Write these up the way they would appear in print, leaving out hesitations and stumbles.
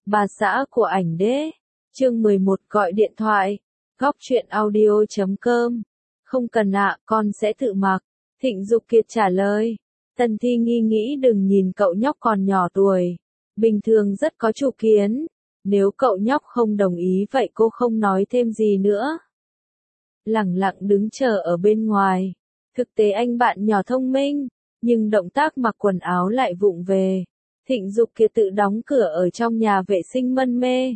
Bà xã của ảnh đế. Chương 11 gọi điện thoại. Góc truyện audio.com. Không cần ạ, con sẽ tự mặc. Thịnh Dục Kiệt trả lời. Tần Thi Nghi nghĩ đừng nhìn cậu nhóc còn nhỏ tuổi. Bình thường rất có chủ kiến. Nếu cậu nhóc không đồng ý vậy cô không nói thêm gì nữa. Lẳng lặng đứng chờ ở bên ngoài. Thực tế anh bạn nhỏ thông minh, nhưng động tác mặc quần áo lại vụng về. Thịnh Dục Kiệt tự đóng cửa ở trong nhà vệ sinh mân mê.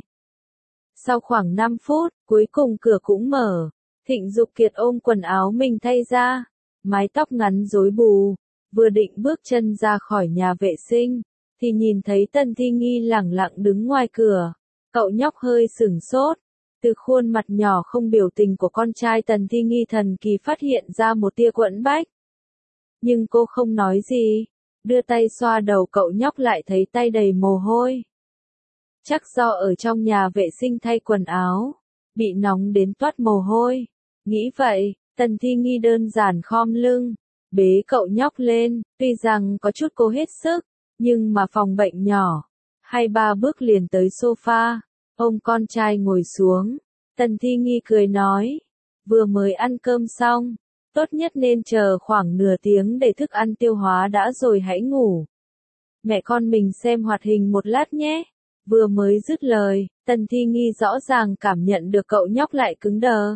Sau khoảng 5 phút, cuối cùng cửa cũng mở. Thịnh Dục Kiệt ôm quần áo mình thay ra, mái tóc ngắn rối bù, vừa định bước chân ra khỏi nhà vệ sinh, thì nhìn thấy Tần Thi Nghi lẳng lặng đứng ngoài cửa. Cậu nhóc hơi sửng sốt. Từ khuôn mặt nhỏ không biểu tình của con trai Tần Thi Nghi thần kỳ phát hiện ra một tia quẫn bách. Nhưng cô không nói gì, đưa tay xoa đầu cậu nhóc lại thấy tay đầy mồ hôi. Chắc do ở trong nhà vệ sinh thay quần áo, bị nóng đến toát mồ hôi. Nghĩ vậy, Tần Thi Nghi đơn giản khom lưng, bế cậu nhóc lên, tuy rằng có chút cố hết sức, nhưng mà phòng bệnh nhỏ. 2-3 bước liền tới sofa, ôm con trai ngồi xuống. Tần Thi Nghi cười nói, vừa mới ăn cơm xong, tốt nhất nên chờ khoảng nửa tiếng để thức ăn tiêu hóa đã rồi hãy ngủ. Mẹ con mình xem hoạt hình một lát nhé. Vừa mới dứt lời, Tần Thi Nghi rõ ràng cảm nhận được cậu nhóc lại cứng đờ.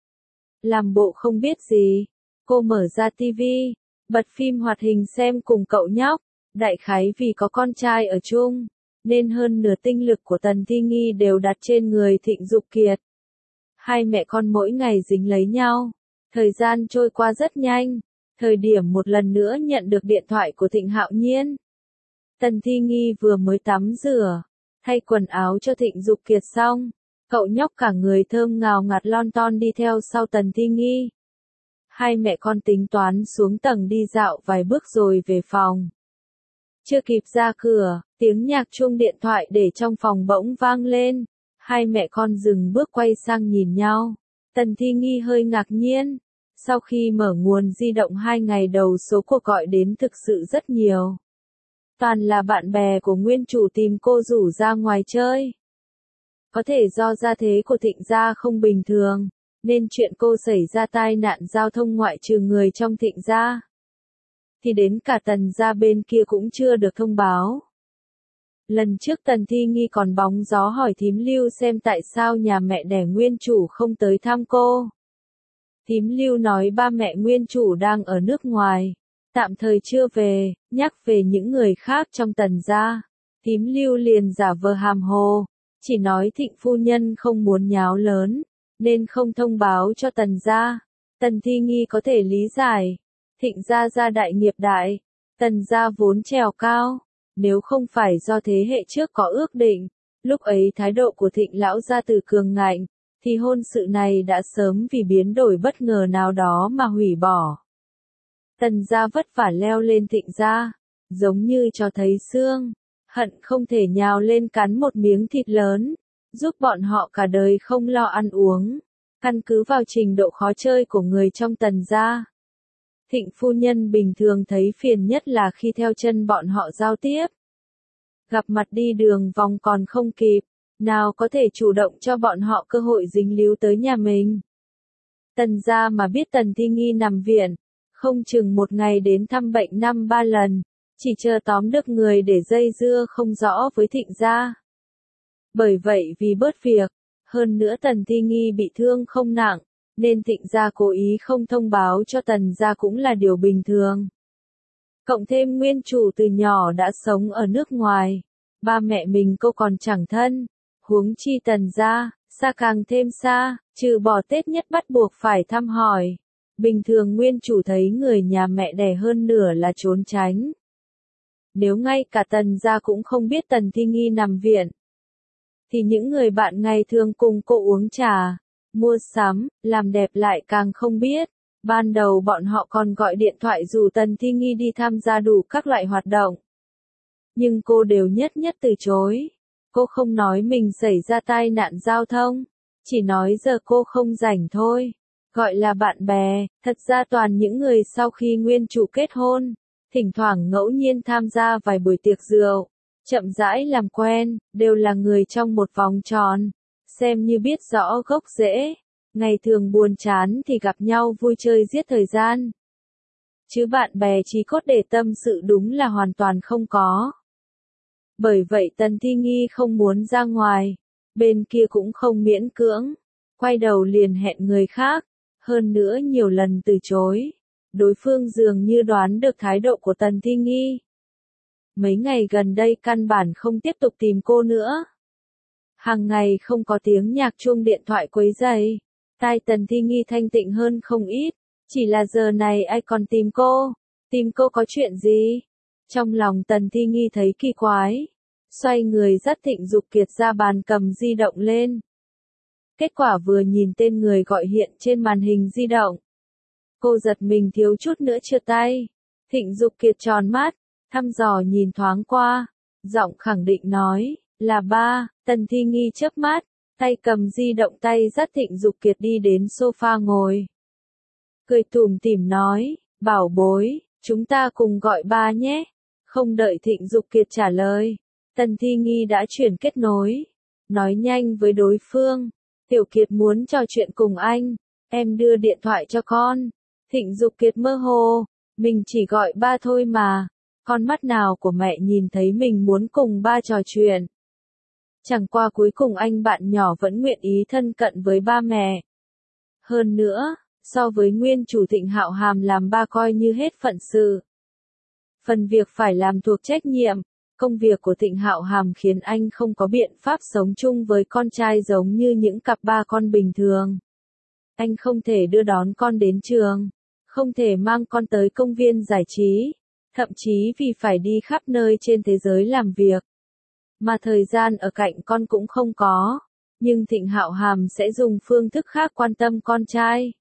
Làm bộ không biết gì, cô mở ra tivi, bật phim hoạt hình xem cùng cậu nhóc. Đại khái vì có con trai ở chung, nên hơn nửa tinh lực của Tần Thi Nghi đều đặt trên người Thịnh Dục Kiệt. Hai mẹ con mỗi ngày dính lấy nhau, thời gian trôi qua rất nhanh. Thời điểm một lần nữa nhận được điện thoại của Thịnh Hạo Nhiên. Tần Thi Nghi vừa mới tắm rửa, thay quần áo cho Thịnh Dục Kiệt xong, cậu nhóc cả người thơm ngào ngạt lon ton đi theo sau Tần Thi Nghi. Hai mẹ con tính toán xuống tầng đi dạo vài bước rồi về phòng. Chưa kịp ra cửa, tiếng nhạc chuông điện thoại để trong phòng bỗng vang lên. Hai mẹ con dừng bước quay sang nhìn nhau. Tần Thi Nghi hơi ngạc nhiên. Sau khi mở nguồn di động 2 ngày đầu số cuộc gọi đến thực sự rất nhiều. Toàn là bạn bè của nguyên chủ tìm cô rủ ra ngoài chơi. Có thể do gia thế của Thịnh gia không bình thường, nên chuyện cô xảy ra tai nạn giao thông ngoại trừ người trong Thịnh gia, thì đến cả Tần gia bên kia cũng chưa được thông báo. Lần trước Tần Thi Nghi còn bóng gió hỏi thím Lưu xem tại sao nhà mẹ đẻ nguyên chủ không tới thăm cô. Thím Lưu nói ba mẹ nguyên chủ đang ở nước ngoài, tạm thời chưa về, nhắc về những người khác trong Tần gia. Thím Lưu liền giả vờ hàm hồ, chỉ nói Thịnh phu nhân không muốn nháo lớn, nên không thông báo cho Tần gia. Tần Thi Nghi có thể lý giải. Thịnh gia gia đại nghiệp đại, Tần gia vốn trèo cao. Nếu không phải do thế hệ trước có ước định, lúc ấy thái độ của Thịnh lão gia từ cường ngạnh, thì hôn sự này đã sớm vì biến đổi bất ngờ nào đó mà hủy bỏ. Tần gia vất vả leo lên Thịnh gia, giống như cho thấy xương, hận không thể nhào lên cắn một miếng thịt lớn, giúp bọn họ cả đời không lo ăn uống. Căn cứ vào trình độ khó chơi của người trong Tần gia, Thịnh phu nhân bình thường thấy phiền nhất là khi theo chân bọn họ giao tiếp. Gặp mặt đi đường vòng còn không kịp, nào có thể chủ động cho bọn họ cơ hội dính líu tới nhà mình. Tần gia mà biết Tần Thi Nghi nằm viện, không chừng một ngày đến thăm bệnh 5-3 lần, chỉ chờ tóm được người để dây dưa không rõ với Thịnh gia. Bởi vậy vì bớt việc, hơn nữa Tần Thi Nghi bị thương không nặng, nên Thịnh gia cố ý không thông báo cho Tần gia cũng là điều bình thường. Cộng thêm nguyên chủ từ nhỏ đã sống ở nước ngoài, ba mẹ mình cô còn chẳng thân, huống chi Tần gia, xa càng thêm xa, trừ bỏ Tết nhất bắt buộc phải thăm hỏi. Bình thường nguyên chủ thấy người nhà mẹ đẻ hơn nửa là trốn tránh. Nếu ngay cả Tần gia cũng không biết Tần Thi Nghi nằm viện, thì những người bạn ngày thường cùng cô uống trà, mua sắm, làm đẹp lại càng không biết. Ban đầu bọn họ còn gọi điện thoại rủ Tần Thi Nghi đi tham gia đủ các loại hoạt động. Nhưng cô đều nhất từ chối. Cô không nói mình xảy ra tai nạn giao thông, chỉ nói giờ cô không rảnh thôi. Gọi là bạn bè, thật ra toàn những người sau khi nguyên chủ kết hôn, thỉnh thoảng ngẫu nhiên tham gia vài buổi tiệc rượu. chậm rãi làm quen, đều là người trong một vòng tròn, xem như biết rõ gốc rễ. Ngày thường buồn chán thì gặp nhau vui chơi giết thời gian. Chứ bạn bè chí cốt để tâm sự đúng là hoàn toàn không có. Bởi vậy Tần Thi Nghi không muốn ra ngoài, bên kia cũng không miễn cưỡng, quay đầu liền hẹn người khác, hơn nữa nhiều lần từ chối. Đối phương dường như đoán được thái độ của Tần Thi Nghi. Mấy ngày gần đây căn bản không tiếp tục tìm cô nữa. Hàng ngày không có tiếng nhạc chuông điện thoại quấy rầy, tai Tần Thi Nghi thanh tịnh hơn không ít, chỉ là giờ này ai còn tìm cô có chuyện gì? Trong lòng Tần Thi Nghi thấy kỳ quái, xoay người dắt Thịnh Dục Kiệt ra bàn cầm di động lên. Kết quả vừa nhìn tên người gọi hiện trên màn hình di động, cô giật mình thiếu chút nữa trượt tay. Thịnh Dục Kiệt tròn mắt, thăm dò nhìn thoáng qua, giọng khẳng định nói, là ba. Tần Thi Nghi chớp mắt, tay cầm di động tay dắt Thịnh Dục Kiệt đi đến sofa ngồi. Cười tủm tỉm nói, bảo bối, chúng ta cùng gọi ba nhé. Không đợi Thịnh Dục Kiệt trả lời, Tần Thi Nghi đã chuyển kết nối, nói nhanh với đối phương, Tiểu Kiệt muốn trò chuyện cùng anh, em đưa điện thoại cho con. Thịnh Dục Kiệt mơ hồ, mình chỉ gọi ba thôi mà, con mắt nào của mẹ nhìn thấy mình muốn cùng ba trò chuyện. Chẳng qua cuối cùng anh bạn nhỏ vẫn nguyện ý thân cận với ba mẹ. Hơn nữa, so với nguyên chủ Thịnh Hạo Hàm làm ba coi như hết phận sự. Phần việc phải làm thuộc trách nhiệm, công việc của Thịnh Hạo Hàm khiến anh không có biện pháp sống chung với con trai giống như những cặp ba con bình thường. Anh không thể đưa đón con đến trường, không thể mang con tới công viên giải trí, thậm chí vì phải đi khắp nơi trên thế giới làm việc. Mà thời gian ở cạnh con cũng không có, nhưng Thịnh Hạo Hàm sẽ dùng phương thức khác quan tâm con trai.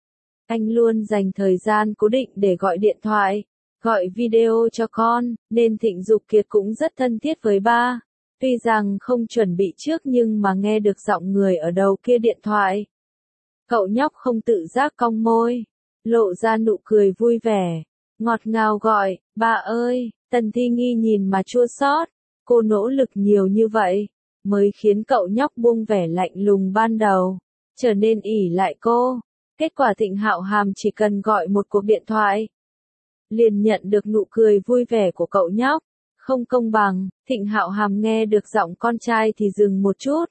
Anh luôn dành thời gian cố định để gọi điện thoại, gọi video cho con, nên Thịnh Dục Kiệt cũng rất thân thiết với ba. Tuy rằng không chuẩn bị trước nhưng mà nghe được giọng người ở đầu kia điện thoại. Cậu nhóc không tự giác cong môi, lộ ra nụ cười vui vẻ, ngọt ngào gọi, ba ơi. Tần Thi Nghi nhìn mà chua xót, cô nỗ lực nhiều như vậy, mới khiến cậu nhóc buông vẻ lạnh lùng ban đầu, trở nên ỷ lại cô. Kết quả Thịnh Hạo Hàm chỉ cần gọi một cuộc điện thoại, liền nhận được nụ cười vui vẻ của cậu nhóc. Không công bằng, Thịnh Hạo Hàm nghe được giọng con trai thì dừng một chút.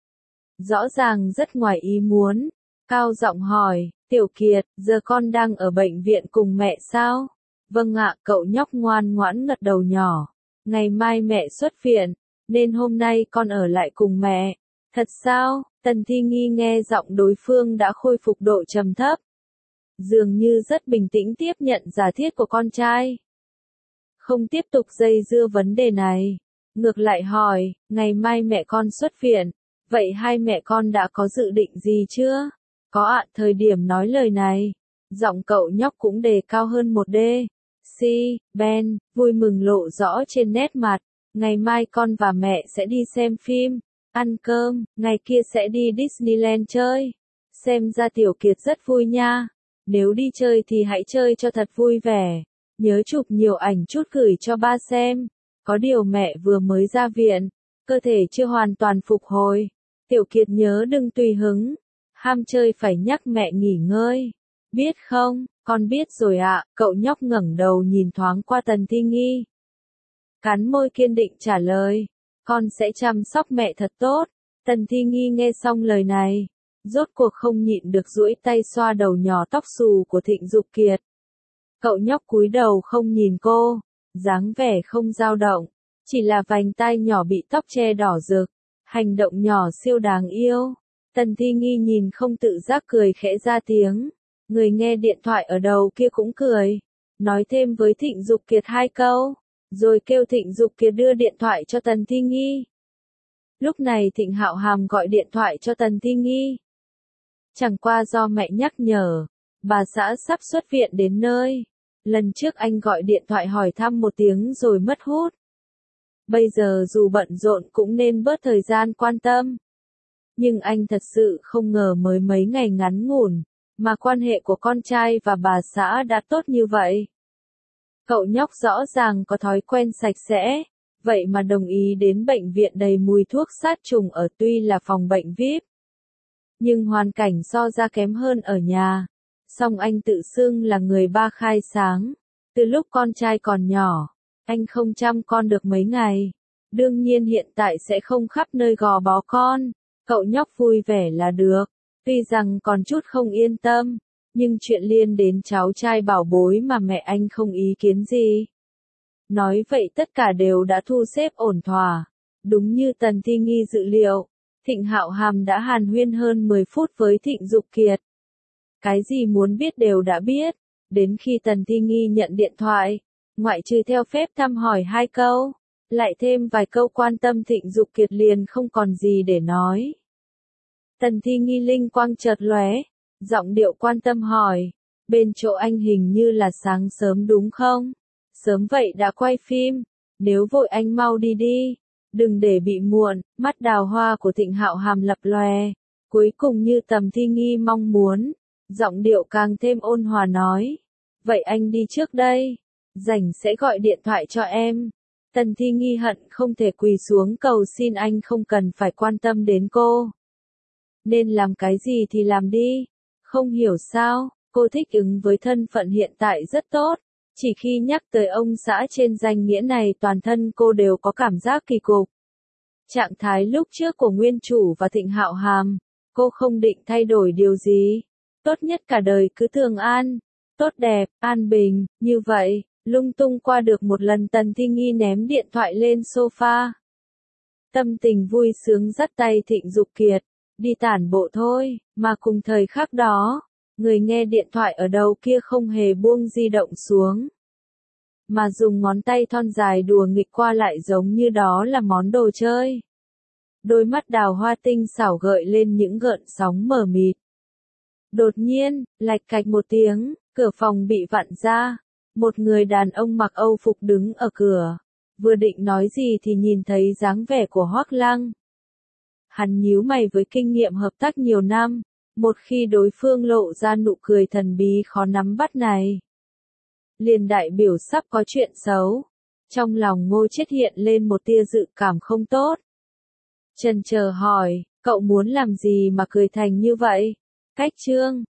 Rõ ràng rất ngoài ý muốn, cao giọng hỏi, Tiểu Kiệt, giờ con đang ở bệnh viện cùng mẹ sao? Vâng ạ, cậu nhóc ngoan ngoãn gật đầu nhỏ. Ngày mai mẹ xuất viện, nên hôm nay con ở lại cùng mẹ. Thật sao? Tần Thi Nghi nghe giọng đối phương đã khôi phục độ trầm thấp. Dường như rất bình tĩnh tiếp nhận giả thiết của con trai. Không tiếp tục dây dưa vấn đề này. Ngược lại hỏi, ngày mai mẹ con xuất viện, vậy hai mẹ con đã có dự định gì chưa? Có ạ, thời điểm nói lời này, giọng cậu nhóc cũng đề cao hơn một đê. Ben, vui mừng lộ rõ trên nét mặt. Ngày mai con và mẹ sẽ đi xem phim, ăn cơm, ngày kia sẽ đi Disneyland chơi. Xem ra Tiểu Kiệt rất vui nha. Nếu đi chơi thì hãy chơi cho thật vui vẻ. Nhớ chụp nhiều ảnh chút gửi cho ba xem. Có điều mẹ vừa mới ra viện, cơ thể chưa hoàn toàn phục hồi. Tiểu Kiệt nhớ đừng tùy hứng, ham chơi phải nhắc mẹ nghỉ ngơi. Biết không? Con biết rồi ạ. Cậu nhóc ngẩng đầu nhìn thoáng qua Tần Thi Nghi. Cắn môi kiên định trả lời, con sẽ chăm sóc mẹ thật tốt. Tần Thi Nghi nghe xong lời này, rốt cuộc không nhịn được duỗi tay xoa đầu nhỏ tóc xù của Thịnh Dục Kiệt. Cậu nhóc cúi đầu không nhìn cô, dáng vẻ không dao động, chỉ là vành tai nhỏ bị tóc che đỏ rực, hành động nhỏ siêu đáng yêu. Tần Thi Nghi nhìn không tự giác cười khẽ ra tiếng, người nghe điện thoại ở đầu kia cũng cười, nói thêm với Thịnh Dục Kiệt hai câu, rồi kêu Thịnh Dục Kiệt đưa điện thoại cho Tần Thi Nghi. Lúc này Thịnh Hạo Hàm gọi điện thoại cho Tần Thi Nghi. Chẳng qua do mẹ nhắc nhở, bà xã sắp xuất viện đến nơi. Lần trước anh gọi điện thoại hỏi thăm một tiếng rồi mất hút. Bây giờ dù bận rộn cũng nên bớt thời gian quan tâm. Nhưng anh thật sự không ngờ mới mấy ngày ngắn ngủn, mà quan hệ của con trai và bà xã đã tốt như vậy. Cậu nhóc rõ ràng có thói quen sạch sẽ, vậy mà đồng ý đến bệnh viện đầy mùi thuốc sát trùng ở tuy là phòng bệnh VIP. Nhưng hoàn cảnh so ra kém hơn ở nhà. Song anh tự xưng là người ba khai sáng. Từ lúc con trai còn nhỏ, anh không chăm con được mấy ngày. Đương nhiên hiện tại sẽ không khắp nơi gò bó con. Cậu nhóc vui vẻ là được. Tuy rằng còn chút không yên tâm, nhưng chuyện liên đến cháu trai bảo bối mà mẹ anh không ý kiến gì. Nói vậy tất cả đều đã thu xếp ổn thỏa. Đúng như Tần Thi Nghi dự liệu, Thịnh Hạo Hàm đã hàn huyên hơn 10 phút với Thịnh Dục Kiệt. Cái gì muốn biết đều đã biết. Đến khi Tần Thi Nghi nhận điện thoại, ngoại trừ theo phép thăm hỏi 2 câu, lại thêm vài câu quan tâm Thịnh Dục Kiệt liền không còn gì để nói. Tần Thi Nghi linh quang chợt lóe, giọng điệu quan tâm hỏi, bên chỗ anh hình như là sáng sớm đúng không? Sớm vậy đã quay phim, nếu vội anh mau đi đi, đừng để bị muộn. Mắt đào hoa của Thịnh Hạo Hàm lập lòe, cuối cùng như Tần Thi Nghi mong muốn, giọng điệu càng thêm ôn hòa nói, vậy anh đi trước đây, rảnh sẽ gọi điện thoại cho em. Tần Thi Nghi hận không thể quỳ xuống cầu xin anh không cần phải quan tâm đến cô. Nên làm cái gì thì làm đi. Không hiểu sao, cô thích ứng với thân phận hiện tại rất tốt. Chỉ khi nhắc tới ông xã trên danh nghĩa này toàn thân cô đều có cảm giác kỳ cục. Trạng thái lúc trước của nguyên chủ và Thịnh Hạo Hàm, cô không định thay đổi điều gì. Tốt nhất cả đời cứ thường an, tốt đẹp, an bình, như vậy, lung tung qua được một lần. Tần Thi Nghi ném điện thoại lên sofa. Tâm tình vui sướng dắt tay Thịnh Dục Kiệt, đi tản bộ thôi, mà cùng thời khắc đó, người nghe điện thoại ở đầu kia không hề buông di động xuống, mà dùng ngón tay thon dài đùa nghịch qua lại giống như đó là món đồ chơi. Đôi mắt đào hoa tinh xảo gợi lên những gợn sóng mờ mịt. Đột nhiên, lạch cạch một tiếng, cửa phòng bị vặn ra. Một người đàn ông mặc Âu phục đứng ở cửa. Vừa định nói gì thì nhìn thấy dáng vẻ của Hoắc Lăng. Hắn nhíu mày với kinh nghiệm hợp tác nhiều năm. Một khi đối phương lộ ra nụ cười thần bí khó nắm bắt này, liền đại biểu sắp có chuyện xấu. Trong lòng Ngô Chiết hiện lên một tia dự cảm không tốt. Chần chờ hỏi, cậu muốn làm gì mà cười thành như vậy? Cách Trương,